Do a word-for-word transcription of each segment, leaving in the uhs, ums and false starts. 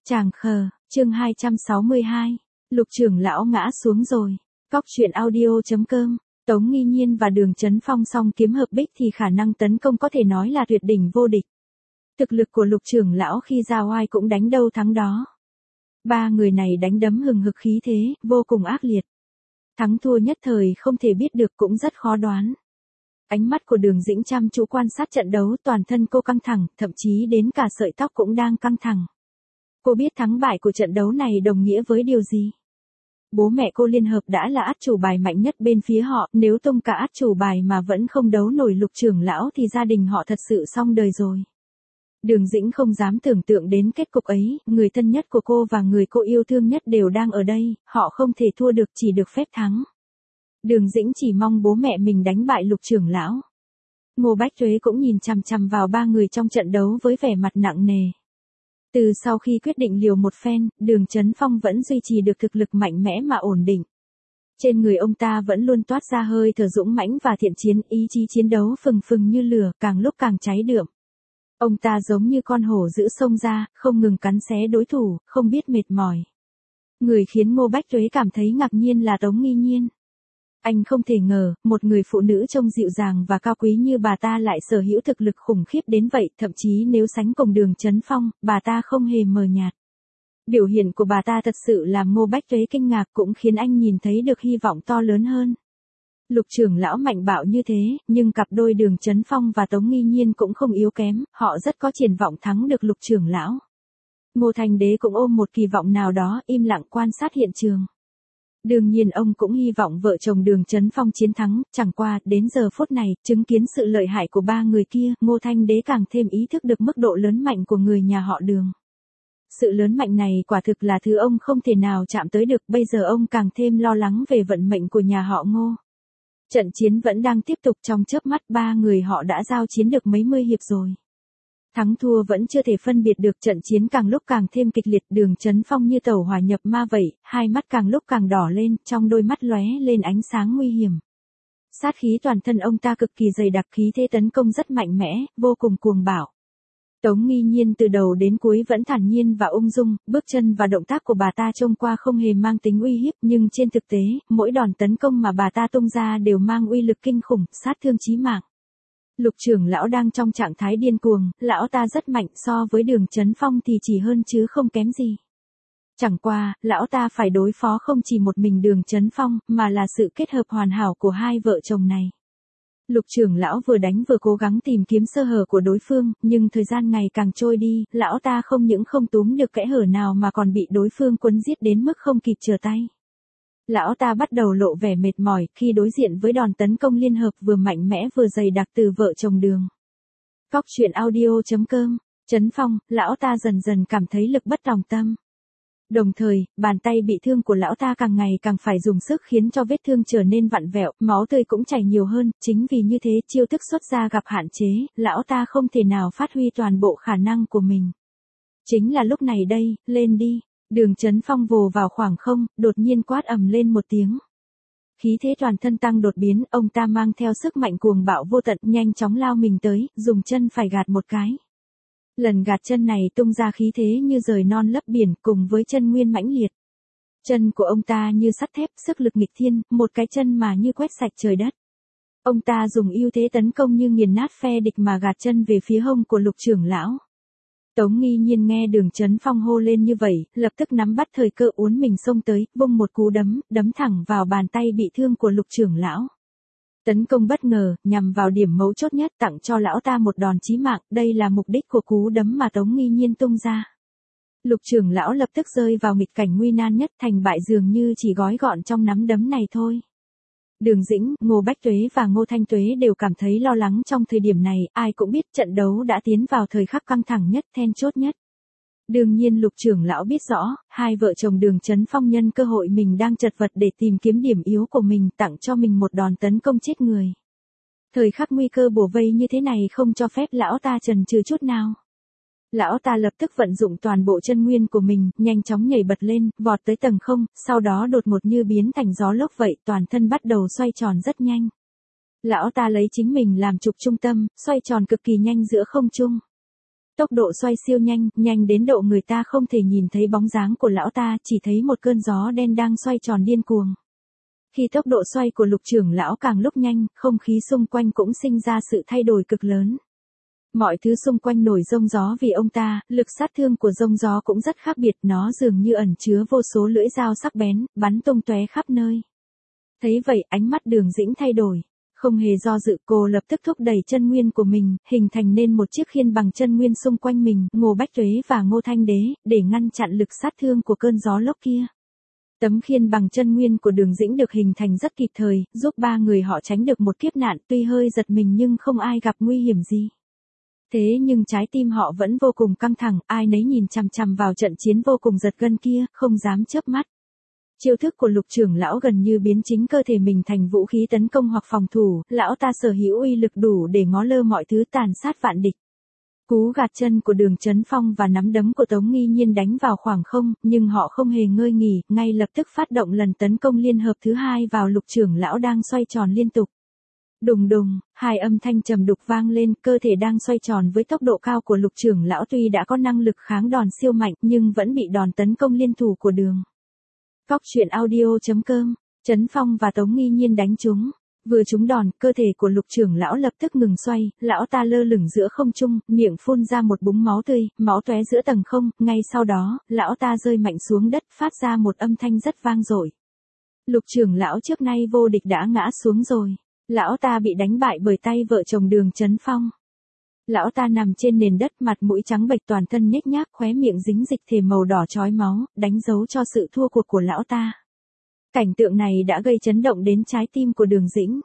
Chàng khờ, chương hai trăm sáu mươi hai. Lục trưởng lão ngã xuống rồi. Cóc truyện audio.com. Tống Nghi Nhiên và Đường Chấn Phong song kiếm hợp bích thì khả năng tấn công có thể nói là tuyệt đỉnh vô địch. Thực lực của lục trưởng lão khi ra oai cũng đánh đâu thắng đó. Ba người này đánh đấm hừng hực khí thế, vô cùng ác liệt. Thắng thua nhất thời không thể biết được cũng rất khó đoán. Ánh mắt của Đường Dĩnh chăm chú quan sát trận đấu, toàn thân cô căng thẳng, thậm chí đến cả sợi tóc cũng đang căng thẳng. Cô biết thắng bại của trận đấu này đồng nghĩa với điều gì. Bố mẹ cô liên hợp đã là át chủ bài mạnh nhất bên phía họ, nếu tung cả át chủ bài mà vẫn không đấu nổi lục trưởng lão thì gia đình họ thật sự xong đời rồi. Đường Dĩnh không dám tưởng tượng đến kết cục ấy, người thân nhất của cô và người cô yêu thương nhất đều đang ở đây, họ không thể thua được, chỉ được phép thắng. Đường Dĩnh chỉ mong bố mẹ mình đánh bại lục trưởng lão. Ngô Bách Tuế cũng nhìn chằm chằm vào ba người trong trận đấu với vẻ mặt nặng nề. Từ sau khi quyết định liều một phen, Đường Chấn Phong vẫn duy trì được thực lực mạnh mẽ mà ổn định. Trên người ông ta vẫn luôn toát ra hơi thở dũng mãnh và thiện chiến, ý chí chiến đấu phừng phừng như lửa, càng lúc càng cháy đượm. Ông ta giống như con hổ giữ sông ra, không ngừng cắn xé đối thủ, không biết mệt mỏi. Người khiến Ngô Bách Tuế cảm thấy ngạc nhiên là Tống Nghi Nhiên. Anh không thể ngờ, một người phụ nữ trông dịu dàng và cao quý như bà ta lại sở hữu thực lực khủng khiếp đến vậy, thậm chí nếu sánh cùng Đường Chấn Phong, bà ta không hề mờ nhạt. Biểu hiện của bà ta thật sự làm Ngô Bách Tuế kinh ngạc, cũng khiến anh nhìn thấy được hy vọng to lớn hơn. Lục trưởng lão mạnh bạo như thế, nhưng cặp đôi Đường Chấn Phong và Tống Nghi Nhiên cũng không yếu kém, họ rất có triển vọng thắng được lục trưởng lão. Ngô Thành Đế cũng ôm một kỳ vọng nào đó, im lặng quan sát hiện trường. Đương nhiên ông cũng hy vọng vợ chồng Đường Chấn Phong chiến thắng, chẳng qua, đến giờ phút này, chứng kiến sự lợi hại của ba người kia, Ngô Thanh Đế càng thêm ý thức được mức độ lớn mạnh của người nhà họ Đường. Sự lớn mạnh này quả thực là thứ ông không thể nào chạm tới được, bây giờ ông càng thêm lo lắng về vận mệnh của nhà họ Ngô. Trận chiến vẫn đang tiếp tục, trong chớp mắt ba người họ đã giao chiến được mấy mươi hiệp rồi. Thắng thua vẫn chưa thể phân biệt được, trận chiến càng lúc càng thêm kịch liệt, Đường Chấn Phong như tàu hỏa nhập ma vậy, hai mắt càng lúc càng đỏ lên, trong đôi mắt lóe lên ánh sáng nguy hiểm. Sát khí toàn thân ông ta cực kỳ dày đặc, khí thế tấn công rất mạnh mẽ, vô cùng cuồng bạo. Tống Nghi Nhiên từ đầu đến cuối vẫn thản nhiên và ung dung, bước chân và động tác của bà ta trông qua không hề mang tính uy hiếp, nhưng trên thực tế, mỗi đòn tấn công mà bà ta tung ra đều mang uy lực kinh khủng, sát thương chí mạng. Lục trưởng lão đang trong trạng thái điên cuồng, lão ta rất mạnh, so với Đường Chấn Phong thì chỉ hơn chứ không kém gì. Chẳng qua, lão ta phải đối phó không chỉ một mình Đường Chấn Phong, mà là sự kết hợp hoàn hảo của hai vợ chồng này. Lục trưởng lão vừa đánh vừa cố gắng tìm kiếm sơ hở của đối phương, nhưng thời gian ngày càng trôi đi, lão ta không những không túm được kẽ hở nào mà còn bị đối phương quấn giết đến mức không kịp trở tay. Lão ta bắt đầu lộ vẻ mệt mỏi khi đối diện với đòn tấn công liên hợp vừa mạnh mẽ vừa dày đặc từ vợ chồng Đường. Cóc truyện audio.com. Chấn Phong, lão ta dần dần cảm thấy lực bất tòng tâm. Đồng thời, bàn tay bị thương của lão ta càng ngày càng phải dùng sức khiến cho vết thương trở nên vặn vẹo, máu tươi cũng chảy nhiều hơn, chính vì như thế chiêu thức xuất ra gặp hạn chế, lão ta không thể nào phát huy toàn bộ khả năng của mình. Chính là lúc này đây, lên đi. Đường Chấn Phong vồ vào khoảng không, đột nhiên quát ầm lên một tiếng. Khí thế toàn thân tăng đột biến, ông ta mang theo sức mạnh cuồng bạo vô tận, nhanh chóng lao mình tới, dùng chân phải gạt một cái. Lần gạt chân này tung ra khí thế như rời non lấp biển, cùng với chân nguyên mãnh liệt. Chân của ông ta như sắt thép, sức lực nghịch thiên, một cái chân mà như quét sạch trời đất. Ông ta dùng ưu thế tấn công như nghiền nát phe địch mà gạt chân về phía hông của lục trưởng lão. Tống Nghi Nhiên nghe Đường Chấn Phong hô lên như vậy, lập tức nắm bắt thời cơ uốn mình xông tới, vung một cú đấm, đấm thẳng vào bàn tay bị thương của lục trưởng lão. Tấn công bất ngờ, nhằm vào điểm mấu chốt nhất, tặng cho lão ta một đòn chí mạng, đây là mục đích của cú đấm mà Tống Nghi Nhiên tung ra. Lục trưởng lão lập tức rơi vào nghịch cảnh nguy nan nhất, thành bại dường như chỉ gói gọn trong nắm đấm này thôi. Đường Dĩnh, Ngô Bách Tuế và Ngô Thanh Tuế đều cảm thấy lo lắng trong thời điểm này, ai cũng biết trận đấu đã tiến vào thời khắc căng thẳng nhất, then chốt nhất. Đương nhiên lục trưởng lão biết rõ, hai vợ chồng Đường Chấn Phong nhân cơ hội mình đang chật vật để tìm kiếm điểm yếu của mình, tặng cho mình một đòn tấn công chết người. Thời khắc nguy cơ bủa vây như thế này không cho phép lão ta chần chừ chút nào. Lão ta lập tức vận dụng toàn bộ chân nguyên của mình, nhanh chóng nhảy bật lên, vọt tới tầng không, sau đó đột ngột như biến thành gió lốc vậy, toàn thân bắt đầu xoay tròn rất nhanh. Lão ta lấy chính mình làm trục trung tâm, xoay tròn cực kỳ nhanh giữa không trung. Tốc độ xoay siêu nhanh, nhanh đến độ người ta không thể nhìn thấy bóng dáng của lão ta, chỉ thấy một cơn gió đen đang xoay tròn điên cuồng. Khi tốc độ xoay của Lục trưởng lão càng lúc nhanh, không khí xung quanh cũng sinh ra sự thay đổi cực lớn. Mọi thứ xung quanh nổi giông gió vì ông ta, lực sát thương của giông gió cũng rất khác biệt, nó dường như ẩn chứa vô số lưỡi dao sắc bén, bắn tung tóe khắp nơi. Thấy vậy, ánh mắt Đường Dĩnh thay đổi. Không hề do dự, cô lập tức thúc đẩy chân nguyên của mình, hình thành nên một chiếc khiên bằng chân nguyên xung quanh mình, Ngô Bách Tuế và Ngô Thanh Đế, để ngăn chặn lực sát thương của cơn gió lốc kia. Tấm khiên bằng chân nguyên của Đường Dĩnh được hình thành rất kịp thời, giúp ba người họ tránh được một kiếp nạn, tuy hơi giật mình nhưng không ai gặp nguy hiểm gì. Thế nhưng trái tim họ vẫn vô cùng căng thẳng, ai nấy nhìn chằm chằm vào trận chiến vô cùng giật gân kia, không dám chớp mắt. Chiêu thức của Lục trưởng lão gần như biến chính cơ thể mình thành vũ khí tấn công hoặc phòng thủ, lão ta sở hữu uy lực đủ để ngó lơ mọi thứ, tàn sát vạn địch. Cú gạt chân của Đường Chấn Phong và nắm đấm của Tống Nghi Nhiên đánh vào khoảng không, nhưng họ không hề ngơi nghỉ, ngay lập tức phát động lần tấn công liên hợp thứ hai vào Lục trưởng lão đang xoay tròn liên tục. Đùng đùng, hai âm thanh trầm đục vang lên, cơ thể đang xoay tròn với tốc độ cao của Lục trưởng lão tuy đã có năng lực kháng đòn siêu mạnh nhưng vẫn bị đòn tấn công liên thủ của Đường. Cóc truyện audio chấm com, Chấn Phong và Tống Nghi Nhiên đánh trúng. Vừa trúng đòn, cơ thể của Lục trưởng lão lập tức ngừng xoay, lão ta lơ lửng giữa không trung, miệng phun ra một búng máu tươi, máu tóe giữa tầng không, ngay sau đó, lão ta rơi mạnh xuống đất, phát ra một âm thanh rất vang dội. Lục trưởng lão trước nay vô địch đã ngã xuống rồi. Lão ta bị đánh bại bởi tay vợ chồng Đường Chấn Phong. Lão ta nằm trên nền đất, mặt mũi trắng bệch, toàn thân nhếch nhác, khóe miệng dính dịch thể màu đỏ chói máu, đánh dấu cho sự thua cuộc của lão ta. Cảnh tượng này đã gây chấn động đến trái tim của Đường Dĩnh.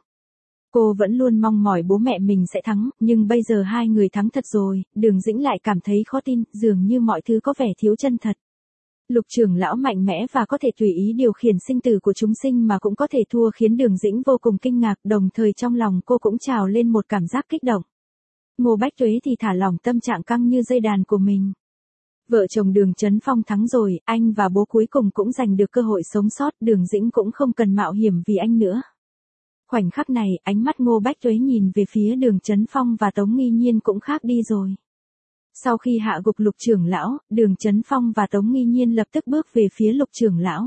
Cô vẫn luôn mong mỏi bố mẹ mình sẽ thắng, nhưng bây giờ hai người thắng thật rồi, Đường Dĩnh lại cảm thấy khó tin, dường như mọi thứ có vẻ thiếu chân thật. Lục trưởng lão mạnh mẽ và có thể tùy ý điều khiển sinh tử của chúng sinh mà cũng có thể thua, khiến Đường Dĩnh vô cùng kinh ngạc, đồng thời trong lòng cô cũng trào lên một cảm giác kích động. Ngô Bách Tuế thì thả lỏng tâm trạng căng như dây đàn của mình. Vợ chồng Đường Chấn Phong thắng rồi, anh và bố cuối cùng cũng giành được cơ hội sống sót, Đường Dĩnh cũng không cần mạo hiểm vì anh nữa. Khoảnh khắc này, ánh mắt Ngô Bách Tuế nhìn về phía Đường Chấn Phong và Tống Nghi Nhiên cũng khác đi rồi. Sau khi hạ gục Lục trưởng lão, Đường Chấn Phong và Tống Nghi Nhiên lập tức bước về phía Lục trưởng lão.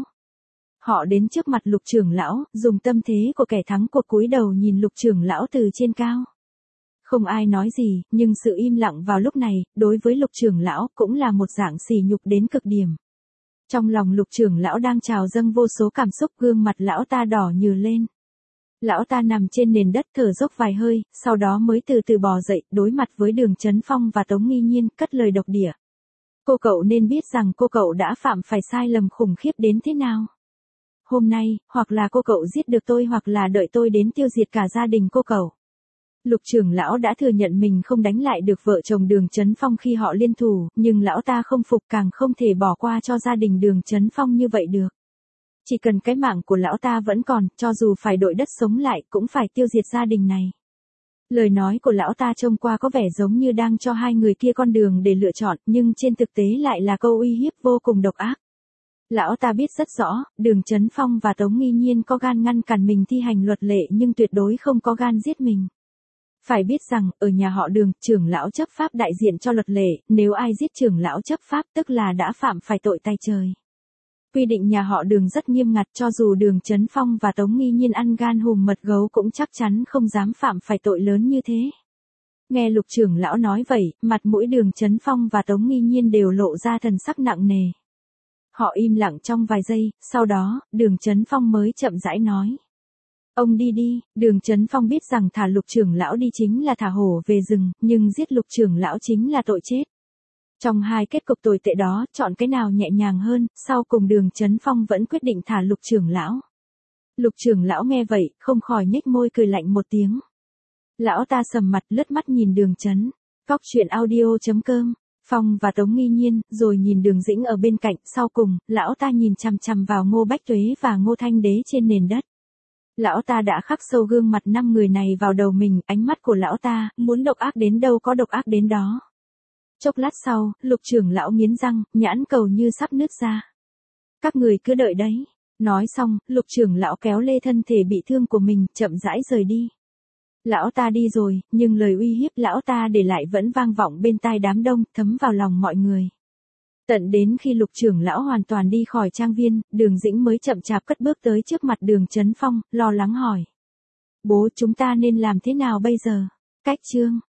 Họ đến trước mặt Lục trưởng lão, dùng tâm thế của kẻ thắng cuộc cúi đầu nhìn Lục trưởng lão từ trên cao. Không ai nói gì, nhưng sự im lặng vào lúc này, đối với Lục trưởng lão, cũng là một dạng sỉ nhục đến cực điểm. Trong lòng Lục trưởng lão đang trào dâng vô số cảm xúc, gương mặt lão ta đỏ nhừ lên. Lão ta nằm trên nền đất thở dốc vài hơi, sau đó mới từ từ bò dậy, đối mặt với Đường Chấn Phong và Tống Nghi Nhiên, cất lời độc địa. Cô cậu nên biết rằng cô cậu đã phạm phải sai lầm khủng khiếp đến thế nào. Hôm nay, hoặc là cô cậu giết được tôi hoặc là đợi tôi đến tiêu diệt cả gia đình cô cậu. Lục trưởng lão đã thừa nhận mình không đánh lại được vợ chồng Đường Chấn Phong khi họ liên thủ, nhưng lão ta không phục, càng không thể bỏ qua cho gia đình Đường Chấn Phong như vậy được. Chỉ cần cái mạng của lão ta vẫn còn, cho dù phải đội đất sống lại, cũng phải tiêu diệt gia đình này. Lời nói của lão ta trông qua có vẻ giống như đang cho hai người kia con đường để lựa chọn, nhưng trên thực tế lại là câu uy hiếp vô cùng độc ác. Lão ta biết rất rõ, Đường Chấn Phong và Tống Nghi Nhiên có gan ngăn cản mình thi hành luật lệ nhưng tuyệt đối không có gan giết mình. Phải biết rằng, ở nhà họ Đường, trưởng lão chấp pháp đại diện cho luật lệ, nếu ai giết trưởng lão chấp pháp tức là đã phạm phải tội tay trời. Quy định nhà họ Đường rất nghiêm ngặt, cho dù Đường Chấn Phong và Tống Nghi Nhiên ăn gan hùm mật gấu cũng chắc chắn không dám phạm phải tội lớn như thế. Nghe Lục trưởng lão nói vậy, mặt mũi Đường Chấn Phong và Tống Nghi Nhiên đều lộ ra thần sắc nặng nề. Họ im lặng trong vài giây, sau đó, Đường Chấn Phong mới chậm rãi nói. Ông đi đi. Đường Chấn Phong biết rằng thả Lục trưởng lão đi chính là thả hổ về rừng, nhưng giết Lục trưởng lão chính là tội chết. Trong hai kết cục tồi tệ đó, chọn cái nào nhẹ nhàng hơn, sau cùng Đường Chấn Phong vẫn quyết định thả Lục trưởng lão. Lục trưởng lão nghe vậy, không khỏi nhếch môi cười lạnh một tiếng. Lão ta sầm mặt, lướt mắt nhìn Đường Chấn. Cóc truyện audio chấm com, Phong và Tống Nghi Nhiên, rồi nhìn Đường Dĩnh ở bên cạnh, sau cùng, lão ta nhìn chằm chằm vào Ngô Bách Tuế và Ngô Thanh Đế trên nền đất. Lão ta đã khắc sâu gương mặt năm người này vào đầu mình, ánh mắt của lão ta, muốn độc ác đến đâu có độc ác đến đó. Chốc lát sau, Lục trưởng lão nghiến răng, nhãn cầu như sắp nứt ra. Các người cứ đợi đấy. Nói xong, Lục trưởng lão kéo lê thân thể bị thương của mình, chậm rãi rời đi. Lão ta đi rồi, nhưng lời uy hiếp lão ta để lại vẫn vang vọng bên tai đám đông, thấm vào lòng mọi người. Tận đến khi Lục trưởng lão hoàn toàn đi khỏi trang viên, Đường Dĩnh mới chậm chạp cất bước tới trước mặt Đường Chấn Phong, lo lắng hỏi. Bố, chúng ta nên làm thế nào bây giờ? Cách chương